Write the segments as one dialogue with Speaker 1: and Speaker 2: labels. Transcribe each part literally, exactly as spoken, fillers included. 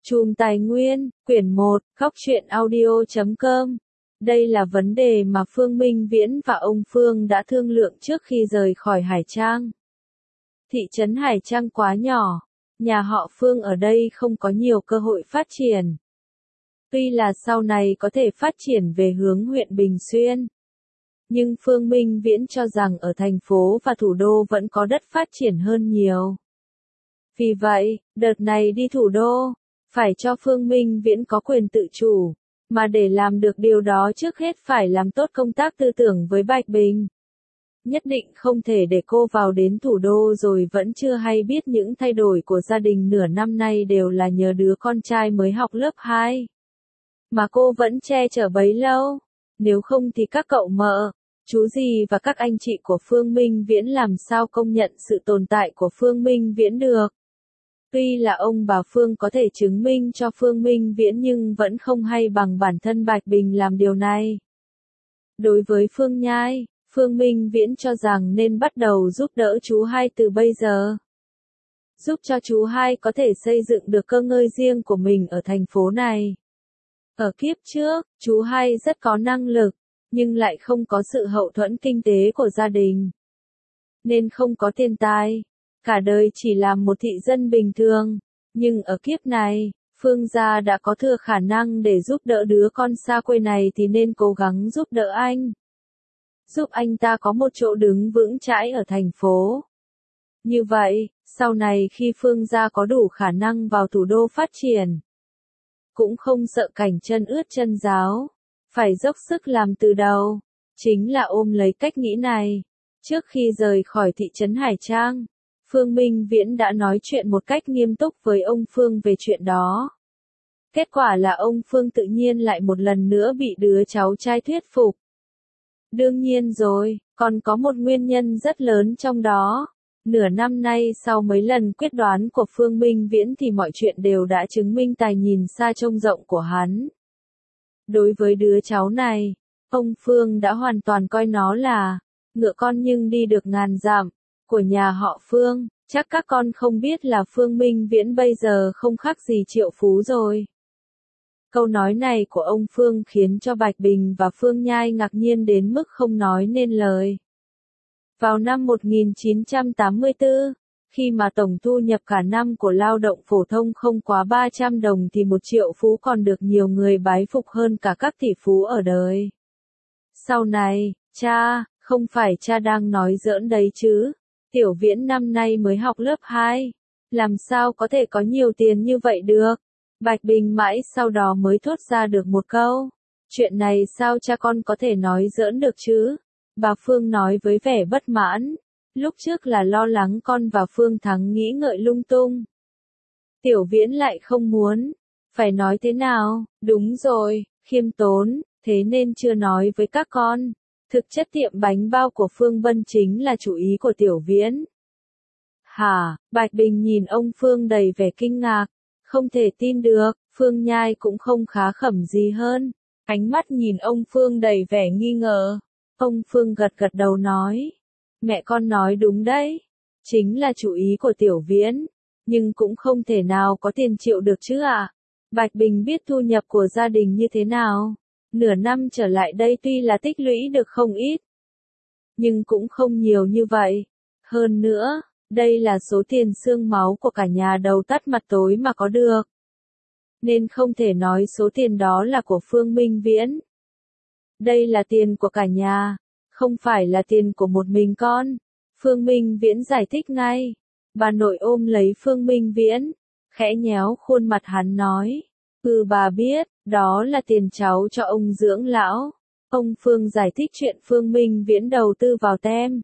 Speaker 1: Chùm Tài Nguyên, quyển một, góc truyện audio chấm com. Đây là vấn đề mà Phương Minh Viễn và ông Phương đã thương lượng trước khi rời khỏi Hải Trang. Thị trấn Hải Trang quá nhỏ, nhà họ Phương ở đây không có nhiều cơ hội phát triển. Tuy là sau này có thể phát triển về hướng huyện Bình Xuyên, nhưng Phương Minh Viễn cho rằng ở thành phố và thủ đô vẫn có đất phát triển hơn nhiều. Vì vậy, đợt này đi thủ đô, phải cho Phương Minh Viễn có quyền tự chủ, mà để làm được điều đó trước hết phải làm tốt công tác tư tưởng với Bạch Bình. Nhất định không thể để cô vào đến thủ đô rồi vẫn chưa hay biết những thay đổi của gia đình nửa năm nay đều là nhờ đứa con trai mới học lớp hai. Mà cô vẫn che chở bấy lâu, nếu không thì các cậu mợ, chú dì và các anh chị của Phương Minh Viễn làm sao công nhận sự tồn tại của Phương Minh Viễn được. Tuy là ông bà Phương có thể chứng minh cho Phương Minh Viễn nhưng vẫn không hay bằng bản thân Bạch Bình làm điều này. Đối với Phương Nhai, Phương Minh Viễn cho rằng nên bắt đầu giúp đỡ chú hai từ bây giờ. Giúp cho chú hai có thể xây dựng được cơ ngơi riêng của mình ở thành phố này. Ở kiếp trước, chú hai rất có năng lực, nhưng lại không có sự hậu thuẫn kinh tế của gia đình. Nên không có tiền tài. Cả đời chỉ làm một thị dân bình thường, nhưng ở kiếp này, Phương gia đã có thừa khả năng để giúp đỡ đứa con xa quê này thì nên cố gắng giúp đỡ anh. Giúp anh ta có một chỗ đứng vững chãi ở thành phố. Như vậy, sau này khi Phương gia có đủ khả năng vào thủ đô phát triển, cũng không sợ cảnh chân ướt chân ráo, phải dốc sức làm từ đầu, chính là ôm lấy cách nghĩ này. Trước khi rời khỏi thị trấn Hải Trang, Phương Minh Viễn đã nói chuyện một cách nghiêm túc với ông Phương về chuyện đó. Kết quả là ông Phương tự nhiên lại một lần nữa bị đứa cháu trai thuyết phục. Đương nhiên rồi, còn có một nguyên nhân rất lớn trong đó. Nửa năm nay sau mấy lần quyết đoán của Phương Minh Viễn thì mọi chuyện đều đã chứng minh tài nhìn xa trông rộng của hắn. Đối với đứa cháu này, ông Phương đã hoàn toàn coi nó là ngựa con nhưng đi được ngàn dặm của nhà họ Phương. Chắc các con không biết là Phương Minh Viễn bây giờ không khác gì triệu phú rồi. Câu nói này của ông Phương khiến cho Bạch Bình và Phương Nhai ngạc nhiên đến mức không nói nên lời. Vào năm một nghìn chín trăm tám mươi tư, khi mà tổng thu nhập cả năm của lao động phổ thông không quá ba trăm đồng thì một triệu phú còn được nhiều người bái phục hơn cả các tỷ phú ở đời. Sau này, cha, không phải cha đang nói giỡn đấy chứ. Tiểu Viễn năm nay mới học lớp hai, làm sao có thể có nhiều tiền như vậy được? Bạch Bình mãi sau đó mới thốt ra được một câu. Chuyện này sao cha con có thể nói giỡn được chứ? Bà Phương nói với vẻ bất mãn. Lúc trước là lo lắng con và Phương Thắng nghĩ ngợi lung tung. Tiểu Viễn lại không muốn. Phải nói thế nào? Đúng rồi, khiêm tốn, thế nên chưa nói với các con. Thực chất tiệm bánh bao của Phương Vân chính là chủ ý của Tiểu Viễn. Hả? Bạch Bình nhìn ông Phương đầy vẻ kinh ngạc, không thể tin được. Phương Nhai cũng không khá khẩm gì hơn, ánh mắt nhìn ông Phương đầy vẻ nghi ngờ. Ông Phương gật gật đầu nói, mẹ con nói đúng đấy, chính là chủ ý của Tiểu Viễn, nhưng cũng không thể nào có tiền triệu được chứ ạ. À? Bạch Bình biết thu nhập của gia đình như thế nào. Nửa năm trở lại đây tuy là tích lũy được không ít, nhưng cũng không nhiều như vậy. Hơn nữa, đây là số tiền xương máu của cả nhà đầu tắt mặt tối mà có được. Nên không thể nói số tiền đó là của Phương Minh Viễn. Đây là tiền của cả nhà, không phải là tiền của một mình con. Phương Minh Viễn giải thích ngay. Bà nội ôm lấy Phương Minh Viễn, khẽ nhéo khuôn mặt hắn nói. Ừ bà biết, đó là tiền cháu cho ông dưỡng lão. Ông Phương giải thích chuyện Phương Minh Viễn đầu tư vào tem.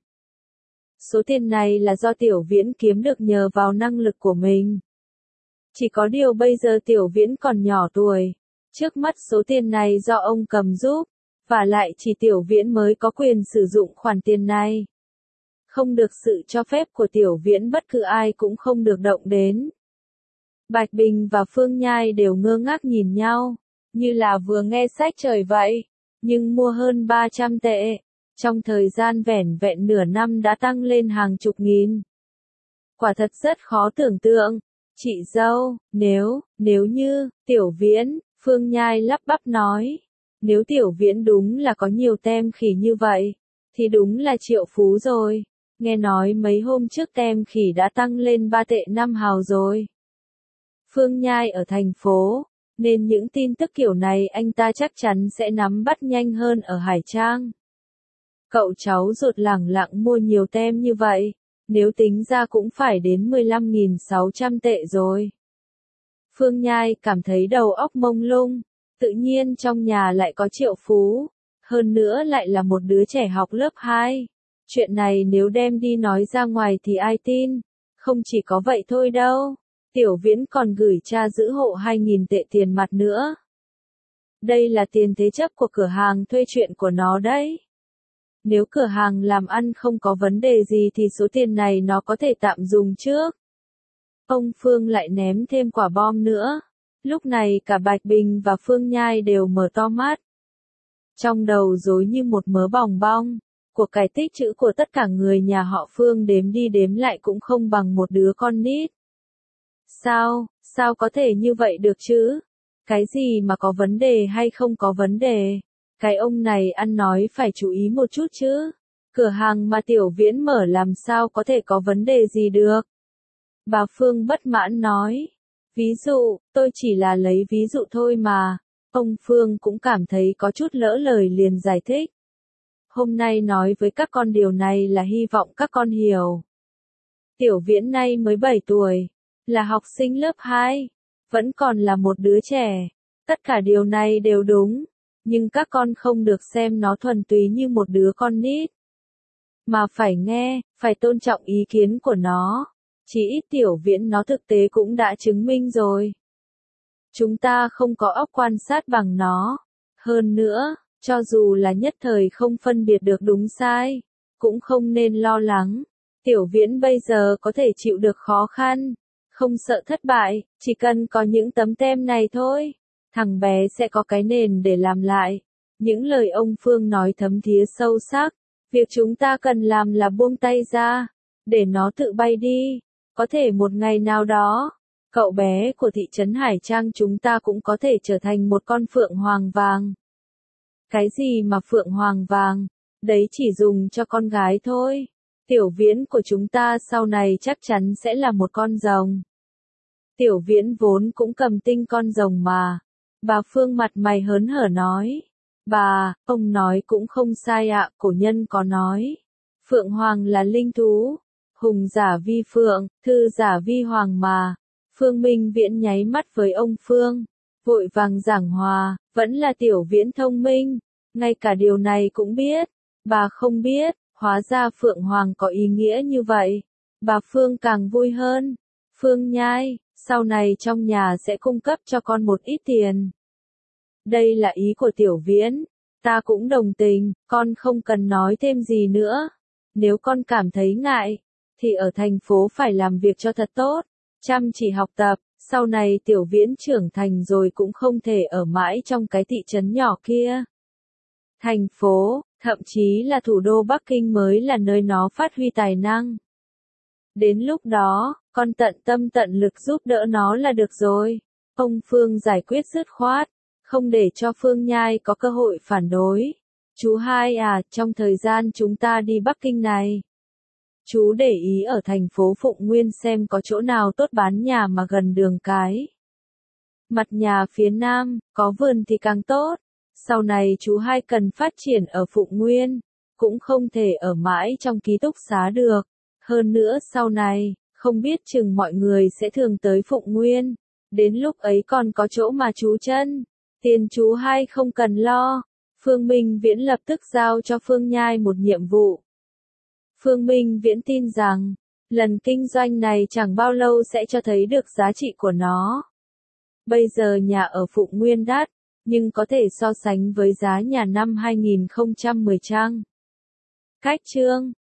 Speaker 1: Số tiền này là do Tiểu Viễn kiếm được nhờ vào năng lực của mình. Chỉ có điều bây giờ Tiểu Viễn còn nhỏ tuổi. Trước mắt số tiền này do ông cầm giúp, và lại chỉ Tiểu Viễn mới có quyền sử dụng khoản tiền này. Không được sự cho phép của Tiểu Viễn bất cứ ai cũng không được động đến. Bạch Bình và Phương Nhai đều ngơ ngác nhìn nhau, như là vừa nghe sách trời vậy, nhưng mua hơn ba trăm tệ, trong thời gian vẻn vẹn nửa năm đã tăng lên hàng chục nghìn. Quả thật rất khó tưởng tượng, Chị dâu, nếu, nếu như, Tiểu Viễn, Phương Nhai lắp bắp nói. Nếu Tiểu Viễn đúng là có nhiều tem khỉ như vậy, thì đúng là triệu phú rồi. Nghe nói mấy hôm trước tem khỉ đã tăng lên ba tệ năm hào rồi. Phương Nhai ở thành phố, nên những tin tức kiểu này anh ta chắc chắn sẽ nắm bắt nhanh hơn ở Hải Trang. Cậu cháu ruột lẳng lặng mua nhiều tem như vậy, nếu tính ra cũng phải đến mười lăm nghìn sáu trăm tệ rồi. Phương Nhai cảm thấy đầu óc mông lung, tự nhiên trong nhà lại có triệu phú, hơn nữa lại là một đứa trẻ học lớp hai. Chuyện này nếu đem đi nói ra ngoài thì ai tin, không chỉ có vậy thôi đâu. Tiểu Viễn còn gửi cha giữ hộ hai nghìn tệ tiền mặt nữa. Đây là tiền thế chấp của cửa hàng thuê chuyện của nó đấy. Nếu cửa hàng làm ăn không có vấn đề gì thì số tiền này nó có thể tạm dùng trước. Ông Phương lại ném thêm quả bom nữa. Lúc này cả Bạch Bình và Phương Nhai đều mở to mắt. Trong đầu rối như một mớ bòng bong. Cuộc cải tích chữ của tất cả người nhà họ Phương đếm đi đếm lại cũng không bằng một đứa con nít. Sao, sao có thể như vậy được chứ? Cái gì mà có vấn đề hay không có vấn đề? Cái ông này ăn nói phải chú ý một chút chứ. Cửa hàng mà Tiểu Viễn mở làm sao có thể có vấn đề gì được? Bà Phương bất mãn nói. Ví dụ, tôi chỉ là lấy ví dụ thôi mà. Ông Phương cũng cảm thấy có chút lỡ lời liền giải thích. Hôm nay nói với các con điều này là hy vọng các con hiểu. Tiểu Viễn nay mới bảy tuổi, là học sinh lớp hai, vẫn còn là một đứa trẻ. Tất cả điều này đều đúng, nhưng các con không được xem nó thuần túy như một đứa con nít. Mà phải nghe, phải tôn trọng ý kiến của nó. Chỉ ít Tiểu Viễn nó thực tế cũng đã chứng minh rồi. Chúng ta không có óc quan sát bằng nó. Hơn nữa, cho dù là nhất thời không phân biệt được đúng sai, cũng không nên lo lắng. Tiểu Viễn bây giờ có thể chịu được khó khăn, không sợ thất bại, chỉ cần có những tấm tem này thôi. Thằng bé sẽ có cái nền để làm lại. Những lời ông Phương nói thấm thía sâu sắc. Việc chúng ta cần làm là buông tay ra, để nó tự bay đi. Có thể một ngày nào đó, cậu bé của thị trấn Hải Trang chúng ta cũng có thể trở thành một con phượng hoàng vàng. Cái gì mà phượng hoàng vàng? Đấy chỉ dùng cho con gái thôi. Tiểu Viễn của chúng ta sau này chắc chắn sẽ là một con rồng. Tiểu Viễn vốn cũng cầm tinh con rồng mà. Bà Phương mặt mày hớn hở nói. Bà, ông nói cũng không sai ạ, cổ nhân có nói. Phượng hoàng là linh thú. Hùng giả vi phượng, thư giả vi hoàng mà. Phương Minh Viễn nháy mắt với ông Phương. Vội vàng giảng hòa, vẫn là Tiểu Viễn thông minh. Ngay cả điều này cũng biết. Bà không biết, hóa ra Phượng Hoàng có ý nghĩa như vậy. Bà Phương càng vui hơn. Phương Nhai, sau này trong nhà sẽ cung cấp cho con một ít tiền. Đây là ý của Tiểu Viễn. Ta cũng đồng tình, con không cần nói thêm gì nữa. Nếu con cảm thấy ngại, thì ở thành phố phải làm việc cho thật tốt, chăm chỉ học tập, sau này Tiểu Viễn trưởng thành rồi cũng không thể ở mãi trong cái thị trấn nhỏ kia. Thành phố, thậm chí là thủ đô Bắc Kinh mới là nơi nó phát huy tài năng. Đến lúc đó, con tận tâm tận lực giúp đỡ nó là được rồi. Ông Phương giải quyết dứt khoát, không để cho Phương Nhai có cơ hội phản đối. Chú hai à, trong thời gian chúng ta đi Bắc Kinh này, chú để ý ở thành phố Phụng Nguyên xem có chỗ nào tốt bán nhà mà gần đường cái. Mặt nhà phía nam, có vườn thì càng tốt. Sau này chú hai cần phát triển ở Phụng Nguyên, cũng không thể ở mãi trong ký túc xá được. Hơn nữa sau này, không biết chừng mọi người sẽ thường tới Phụng Nguyên. Đến lúc ấy còn có chỗ mà trú chân. Tiền chú hai không cần lo. Phương Minh Viễn lập tức giao cho Phương Nhai một nhiệm vụ. Phương Minh Viễn tin rằng, lần kinh doanh này chẳng bao lâu sẽ cho thấy được giá trị của nó. Bây giờ nhà ở Phụng Nguyên đắt, nhưng có thể so sánh với giá nhà năm hai nghìn không trăm mười chăng? Cách chương